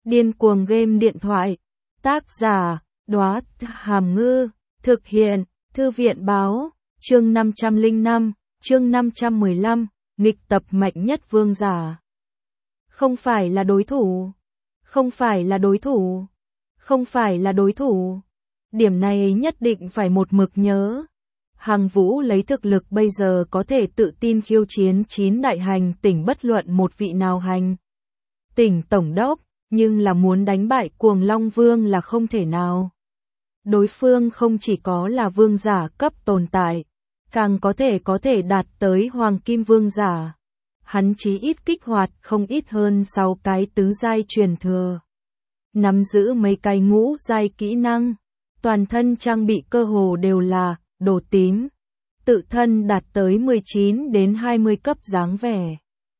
Điên cuồng game điện thoại. Tác giả, Đóa Hàm Ngư. Thực hiện, Thư viện Báo. Chương 505, chương 515, nghịch tập mạnh nhất vương giả. Không phải là đối thủ. Không phải là đối thủ. Không phải là đối thủ. Điểm này nhất định phải một mực nhớ. Hằng Vũ lấy thực lực bây giờ có thể tự tin khiêu chiến 9 đại hành tỉnh bất luận một vị nào hành tỉnh tổng đốc, nhưng là muốn đánh bại Cuồng Long Vương là không thể nào. Đối phương không chỉ có là vương giả cấp tồn tại, càng có thể đạt tới Hoàng Kim Vương giả. Hắn chí ít kích hoạt không ít hơn 6 cái tứ giai truyền thừa. Nắm giữ mấy cái ngũ giai kỹ năng, toàn thân trang bị cơ hồ đều là đồ tím. Tự thân đạt tới 19 đến 20 cấp dáng vẻ.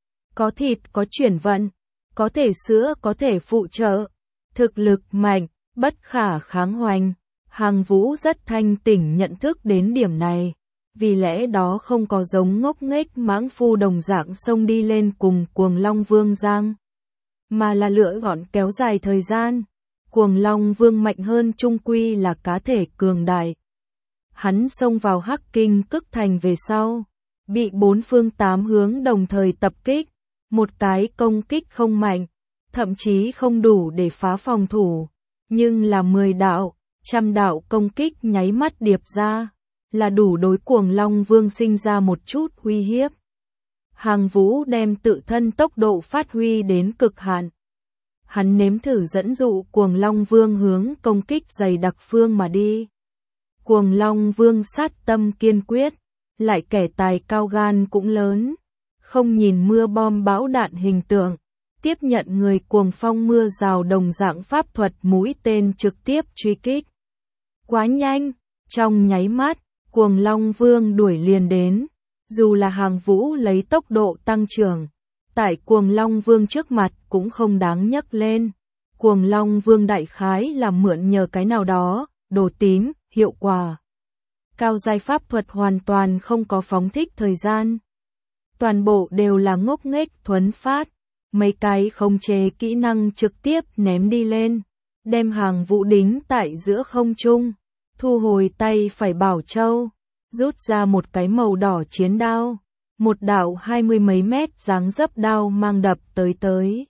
Có thịt, có chuyển vận, có thể sữa, có thể phụ trợ. Thực lực mạnh, bất khả kháng hoành. Hằng Vũ rất thanh tỉnh nhận thức đến điểm này. Vì lẽ đó không có giống ngốc nghếch mãng phu đồng dạng xông đi lên cùng Cuồng Long Vương giang, mà là lựa gọn kéo dài thời gian. Cuồng Long Vương mạnh hơn trung quy là cá thể cường đại. Hắn xông vào Hắc Kinh Cức Thành về sau, bị 4 phương 8 hướng đồng thời tập kích. Một cái công kích không mạnh, thậm chí không đủ để phá phòng thủ, nhưng là 10 đạo, trăm đạo công kích nháy mắt điệp ra, là đủ đối Cuồng Long Vương sinh ra một chút uy hiếp. Hằng Vũ đem tự thân tốc độ phát huy đến cực hạn. Hắn nếm thử dẫn dụ Cuồng Long Vương hướng công kích dày đặc phương mà đi. Cuồng Long Vương sát tâm kiên quyết, lại kẻ tài cao gan cũng lớn, không nhìn mưa bom bão đạn hình tượng, tiếp nhận người cuồng phong mưa rào đồng dạng pháp thuật mũi tên trực tiếp truy kích. Quá nhanh, trong nháy mắt, Cuồng Long Vương đuổi liền đến, dù là Hằng Vũ lấy tốc độ tăng trưởng, tại Cuồng Long Vương trước mặt cũng không đáng nhắc lên. Cuồng Long Vương đại khái là mượn nhờ cái nào đó, đồ tím, hiệu quả cao giai pháp thuật hoàn toàn không có phóng thích thời gian. Toàn bộ đều là ngốc nghếch thuấn phát, mấy cái khống chế kỹ năng trực tiếp ném đi lên, đem Hằng Vũ đính tại giữa không trung, thu hồi tay phải bảo châu, rút ra một cái màu đỏ chiến đao, một đạo 20 mấy mét dáng dấp đao mang đập tới.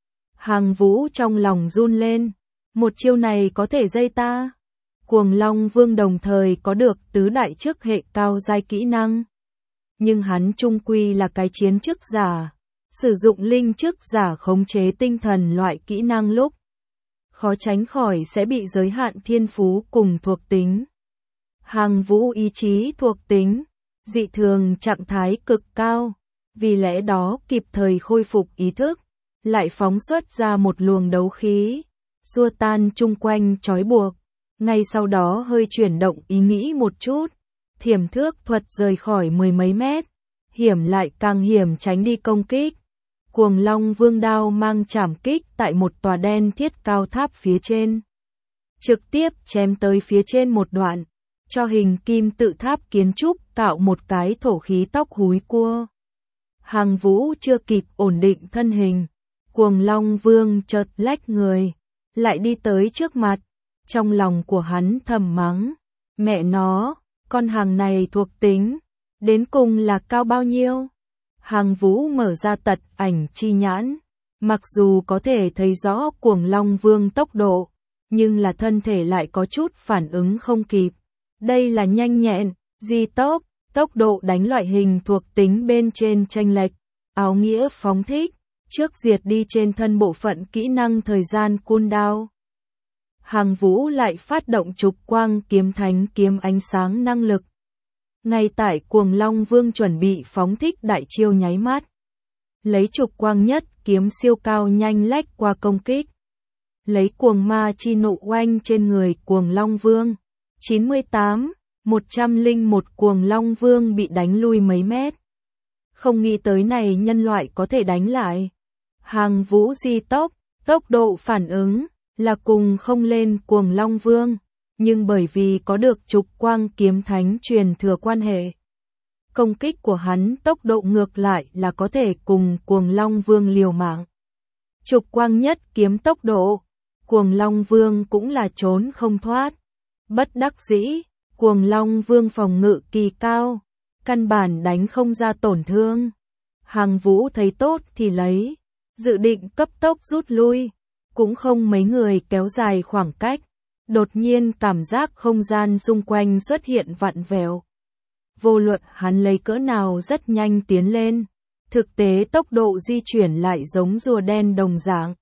Hằng Vũ trong lòng run lên, một chiêu này có thể dây ta. Cuồng Long Vương đồng thời có được tứ đại chức hệ cao giai kỹ năng. Nhưng hắn trung quy là cái chiến chức giả, sử dụng linh chức giả khống chế tinh thần loại kỹ năng lúc, khó tránh khỏi sẽ bị giới hạn thiên phú cùng thuộc tính. Hằng Vũ ý chí thuộc tính, dị thường trạng thái cực cao, vì lẽ đó kịp thời khôi phục ý thức, lại phóng xuất ra một luồng đấu khí, xua tan chung quanh trói buộc. Ngay sau đó hơi chuyển động ý nghĩ một chút, thiểm thước thuật rời khỏi 10 mấy mét, hiểm lại càng hiểm tránh đi công kích. Cuồng Long Vương đao mang chảm kích tại một tòa đen thiết cao tháp phía trên, trực tiếp chém tới phía trên một đoạn, cho hình kim tự tháp kiến trúc tạo một cái thổ khí tóc húi cua. Hằng Vũ chưa kịp ổn định thân hình, Cuồng Long Vương chợt lách người, lại đi tới trước mặt. Trong lòng của hắn thầm mắng, mẹ nó, con hàng này thuộc tính, đến cùng là cao bao nhiêu? Hằng Vũ mở ra tật ảnh chi nhãn, mặc dù có thể thấy rõ Cuồng Long Vương tốc độ, nhưng là thân thể lại có chút phản ứng không kịp. Đây là nhanh nhẹn, di tốc độ đánh loại hình thuộc tính bên trên chênh lệch, áo nghĩa phóng thích, trước diệt đi trên thân bộ phận kỹ năng thời gian cooldown. Hằng Vũ lại phát động trục quang kiếm thánh kiếm ánh sáng năng lực. Ngay tại Cuồng Long Vương chuẩn bị phóng thích đại chiêu nháy mắt, lấy trục quang nhất kiếm siêu cao nhanh lách qua công kích, lấy cuồng ma chi nộ oanh trên người Cuồng Long Vương. 98, 101 Cuồng Long Vương bị đánh lui mấy mét. Không nghĩ tới này nhân loại có thể đánh lại. Hằng Vũ di tốc độ phản ứng là cùng không lên Cuồng Long Vương, nhưng bởi vì có được trục quang kiếm thánh truyền thừa quan hệ, công kích của hắn tốc độ ngược lại là có thể cùng Cuồng Long Vương liều mạng. Trục quang nhất kiếm tốc độ, Cuồng Long Vương cũng là trốn không thoát. Bất đắc dĩ, Cuồng Long Vương phòng ngự kỳ cao, căn bản đánh không ra tổn thương. Hàng Vũ thấy tốt thì lấy, dự định cấp tốc rút lui, cũng không mấy người kéo dài khoảng cách. Đột nhiên cảm giác không gian xung quanh xuất hiện vặn vẹo. Vô luận hắn lấy cỡ nào rất nhanh tiến lên, thực tế tốc độ di chuyển lại giống rùa đen đồng dạng.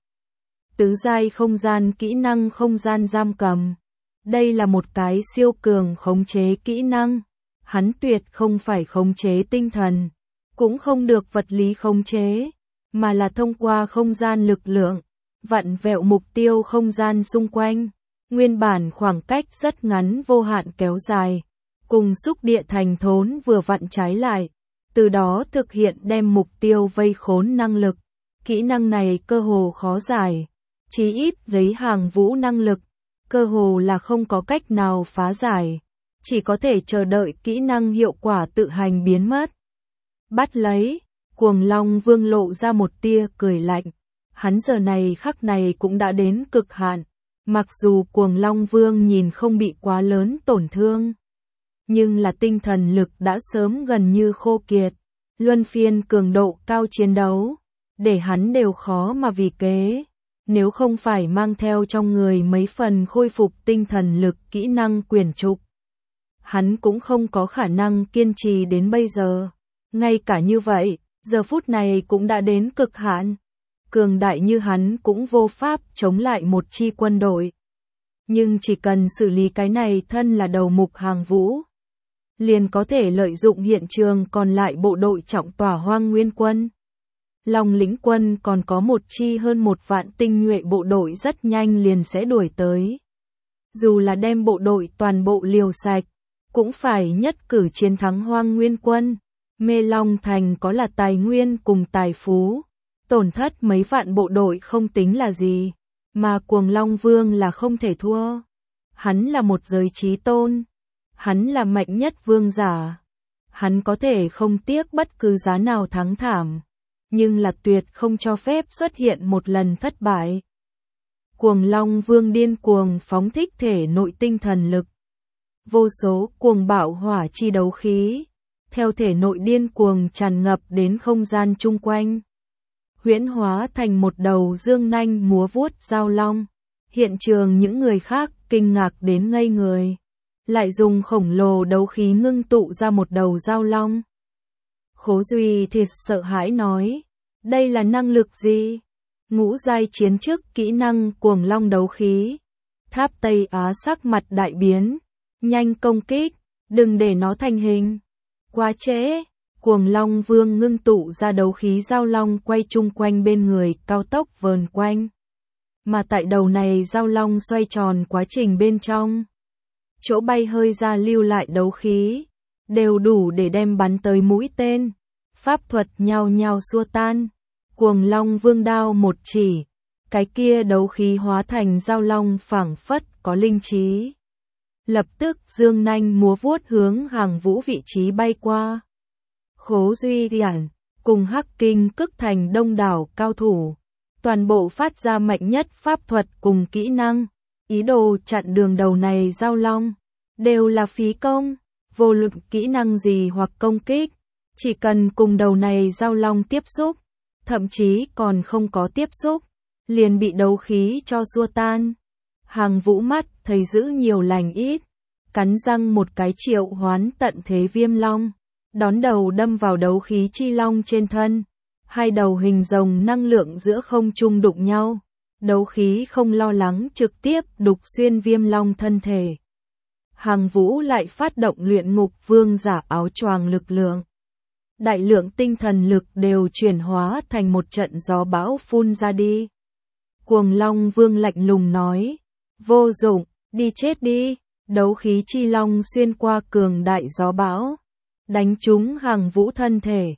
Tứ giai không gian kỹ năng không gian giam cầm. Đây là một cái siêu cường khống chế kỹ năng. Hắn tuyệt không phải khống chế tinh thần, cũng không được vật lý khống chế, mà là thông qua không gian lực lượng, vặn vẹo mục tiêu không gian xung quanh. Nguyên bản khoảng cách rất ngắn vô hạn kéo dài, cùng xúc địa thành thốn vừa vặn trái lại, từ đó thực hiện đem mục tiêu vây khốn năng lực. Kỹ năng này cơ hồ khó giải, chí ít lấy Hàng Vũ năng lực, cơ hồ là không có cách nào phá giải, chỉ có thể chờ đợi kỹ năng hiệu quả tự hành biến mất. Bắt lấy, Cuồng Long Vương lộ ra một tia cười lạnh, hắn giờ này khắc này cũng đã đến cực hạn. Mặc dù Cuồng Long Vương nhìn không bị quá lớn tổn thương, nhưng là tinh thần lực đã sớm gần như khô kiệt, luân phiên cường độ cao chiến đấu, để hắn đều khó mà vì kế. Nếu không phải mang theo trong người mấy phần khôi phục tinh thần lực kỹ năng quyển trục, hắn cũng không có khả năng kiên trì đến bây giờ. Ngay cả như vậy, giờ phút này cũng đã đến cực hạn. Cường đại như hắn cũng vô pháp chống lại một chi quân đội. Nhưng chỉ cần xử lý cái này thân là đầu mục Hàng Vũ, liền có thể lợi dụng hiện trường còn lại bộ đội trọng tỏa Hoang Nguyên quân. Long Lĩnh quân còn có một chi hơn 1 vạn tinh nhuệ bộ đội rất nhanh liền sẽ đuổi tới. Dù là đem bộ đội toàn bộ liều sạch, cũng phải nhất cử chiến thắng Hoang Nguyên quân. Mê Long Thành có là tài nguyên cùng tài phú, tổn thất mấy vạn bộ đội không tính là gì, mà Cuồng Long Vương là không thể thua. Hắn là một giới chí tôn, hắn là mạnh nhất vương giả, hắn có thể không tiếc bất cứ giá nào thắng thảm, nhưng là tuyệt không cho phép xuất hiện một lần thất bại. Cuồng Long Vương điên cuồng phóng thích thể nội tinh thần lực, vô số cuồng bạo hỏa chi đấu khí, theo thể nội điên cuồng tràn ngập đến không gian chung quanh, huyễn hóa thành một đầu dương nanh múa vuốt giao long. Hiện trường những người khác kinh ngạc đến ngây người, lại dùng khổng lồ đấu khí ngưng tụ ra một đầu giao long. Khố Duy thì sợ hãi nói, đây là năng lực gì? Ngũ giai chiến chức kỹ năng cuồng long đấu khí. Tháp Tây Á sắc mặt đại biến, nhanh công kích, đừng để nó thành hình. Quá trễ, Cuồng Long Vương ngưng tụ ra đấu khí giao long quay chung quanh bên người cao tốc vờn quanh. Mà tại đầu này giao long xoay tròn quá trình bên trong, chỗ bay hơi ra lưu lại đấu khí, đều đủ để đem bắn tới mũi tên. Pháp thuật nhao nhao xua tan. Cuồng Long Vương đao một chỉ, cái kia đấu khí hóa thành giao long phảng phất có linh trí. Lập tức dương nanh múa vuốt hướng Hàng Vũ vị trí bay qua. Khố Duy Điển cùng Hắc Kinh Cức thành đông đảo cao thủ, toàn bộ phát ra mạnh nhất pháp thuật cùng kỹ năng, ý đồ chặn đường đầu này giao long, đều là phí công, vô luận kỹ năng gì hoặc công kích, chỉ cần cùng đầu này giao long tiếp xúc, thậm chí còn không có tiếp xúc, liền bị đấu khí cho xua tan. Hàng Vũ mắt thấy giữ nhiều lành ít, cắn răng một cái triệu hoán tận thế viêm long, đón đầu đâm vào đấu khí chi long trên thân. Hai đầu hình rồng năng lượng giữa không trung đụng nhau, đấu khí không lo lắng trực tiếp đục xuyên viêm long thân thể. Hàng Vũ lại phát động luyện ngục vương giả áo choàng lực lượng. Đại lượng tinh thần lực đều chuyển hóa thành một trận gió bão phun ra đi. Cuồng Long Vương lạnh lùng nói, vô dụng, đi chết đi. Đấu khí chi long xuyên qua cường đại gió bão, đánh trúng Hàng Vũ thân thể.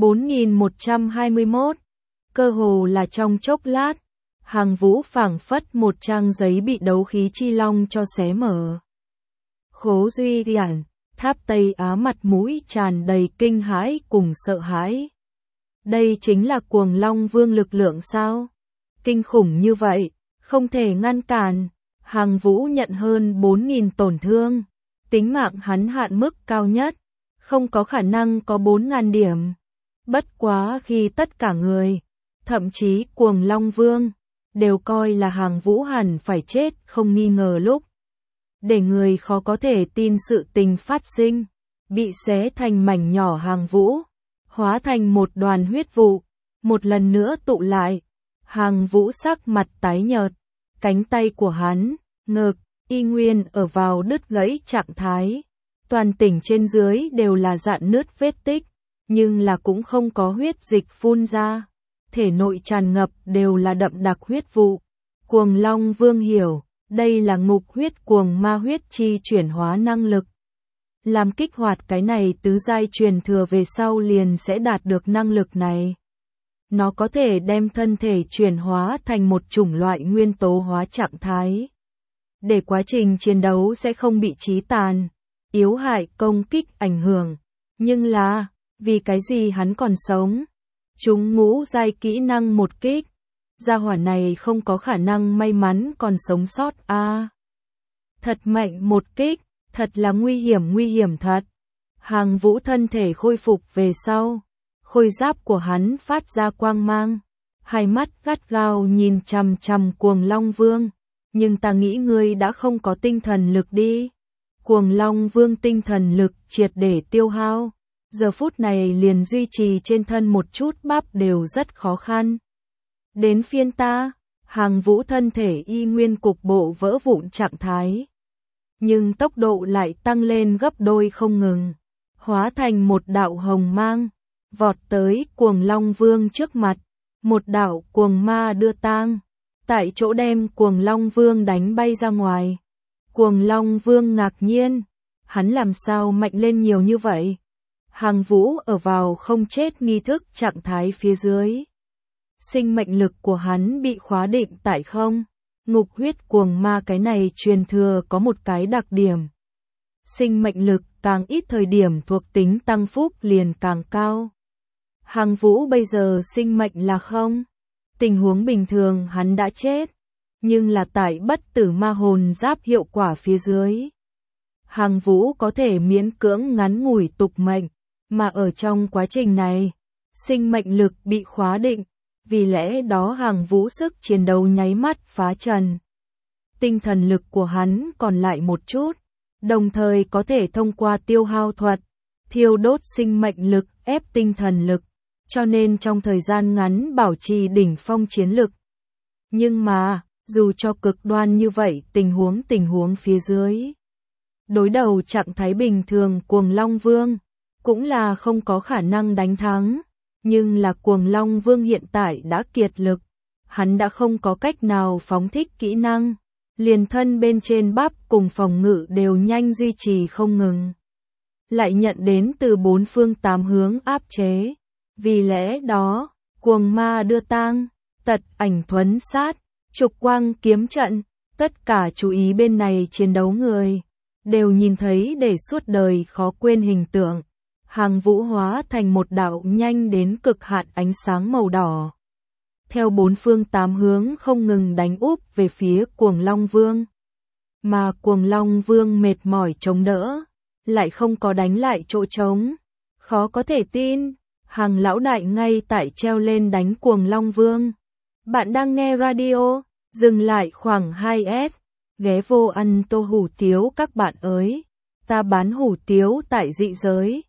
4121, cơ hồ là trong chốc lát, Hàng Vũ phảng phất một trang giấy bị đấu khí chi long cho xé mở. Khố Duy Điển, Tháp Tây Á mặt mũi tràn đầy kinh hãi cùng sợ hãi. Đây chính là Cuồng Long Vương lực lượng sao? kinh khủng như vậy, không thể ngăn cản. Hàng Vũ nhận hơn 4.000 tổn thương, tính mạng hắn hạn mức cao nhất, không có khả năng có 4.000 điểm. Bất quá khi tất cả người, thậm chí Cuồng Long Vương, đều coi là Hàng Vũ hẳn phải chết không nghi ngờ lúc. Để người khó có thể tin sự tình phát sinh, bị xé thành mảnh nhỏ Hàng Vũ, hóa thành một đoàn huyết vụ, một lần nữa tụ lại. Hàng Vũ sắc mặt tái nhợt, cánh tay của hắn, ngực, y nguyên ở vào đứt gãy trạng thái. Toàn tỉnh trên dưới đều là rạn nứt vết tích, nhưng là cũng không có huyết dịch phun ra. Thể nội tràn ngập đều là đậm đặc huyết vụ. Cuồng Long Vương hiểu, đây là ngục huyết cuồng ma huyết chi chuyển hóa năng lực. Làm kích hoạt cái này tứ giai truyền thừa về sau liền sẽ đạt được năng lực này. Nó có thể đem thân thể chuyển hóa thành một chủng loại nguyên tố hóa trạng thái. Để quá trình chiến đấu sẽ không bị chí tàn, yếu hại công kích ảnh hưởng. Nhưng là, vì cái gì hắn còn sống? Chúng ngũ giai kỹ năng một kích. Gia hỏa này không có khả năng may mắn còn sống sót a. Thật mạnh một kích, thật là nguy hiểm thật. Hàng Vũ thân thể khôi phục về sau, khôi giáp của hắn phát ra quang mang, hai mắt gắt gao nhìn chằm chằm Cuồng Long Vương, nhưng ta nghĩ ngươi đã không có tinh thần lực đi. Cuồng Long Vương tinh thần lực triệt để tiêu hao, giờ phút này liền duy trì trên thân một chút bắp đều rất khó khăn. Đến phiên ta, Hàng Vũ thân thể y nguyên cục bộ vỡ vụn trạng thái, nhưng tốc độ lại tăng lên gấp đôi không ngừng, hóa thành một đạo hồng mang, vọt tới Cuồng Long Vương trước mặt, một đạo cuồng ma đưa tang, tại chỗ đem Cuồng Long Vương đánh bay ra ngoài. Cuồng Long Vương ngạc nhiên, hắn làm sao mạnh lên nhiều như vậy? Hàng Vũ ở vào không chết nghi thức trạng thái phía dưới. Sinh mệnh lực của hắn bị khóa định tại không. Ngục huyết cuồng ma cái này truyền thừa có một cái đặc điểm. Sinh mệnh lực càng ít thời điểm thuộc tính tăng phúc liền càng cao. Hàng Vũ bây giờ sinh mệnh là không. Tình huống bình thường hắn đã chết, nhưng là tại bất tử ma hồn giáp hiệu quả phía dưới. Hàng Vũ có thể miễn cưỡng ngắn ngủi tục mệnh, mà ở trong quá trình này, sinh mệnh lực bị khóa định, vì lẽ đó Hàng Vũ sức chiến đấu nháy mắt phá trần. Tinh thần lực của hắn còn lại một chút, đồng thời có thể thông qua tiêu hao thuật, thiêu đốt sinh mệnh lực ép tinh thần lực, cho nên trong thời gian ngắn bảo trì đỉnh phong chiến lực. Nhưng mà, dù cho cực đoan như vậy tình huống phía dưới, đối đầu trạng thái bình thường Cuồng Long Vương, cũng là không có khả năng đánh thắng. Nhưng là Cuồng Long Vương hiện tại đã kiệt lực, hắn đã không có cách nào phóng thích kỹ năng, liền thân bên trên bắp cùng phòng ngự đều nhanh duy trì không ngừng. Lại nhận đến từ bốn phương tám hướng áp chế, vì lẽ đó, cuồng ma đưa tang, tật ảnh thuấn sát, trục quang kiếm trận, tất cả chú ý bên này chiến đấu người, đều nhìn thấy để suốt đời khó quên hình tượng. Hàng Vũ hóa thành một đạo nhanh đến cực hạn ánh sáng màu đỏ. Theo bốn phương tám hướng không ngừng đánh úp về phía Cuồng Long Vương. Mà Cuồng Long Vương mệt mỏi chống đỡ, lại không có đánh lại chỗ trống. Khó có thể tin, Hàng lão đại ngay tại treo lên đánh Cuồng Long Vương. Bạn đang nghe radio, dừng lại khoảng 2S, ghé vô ăn tô hủ tiếu các bạn ơi. Ta bán hủ tiếu tại dị giới.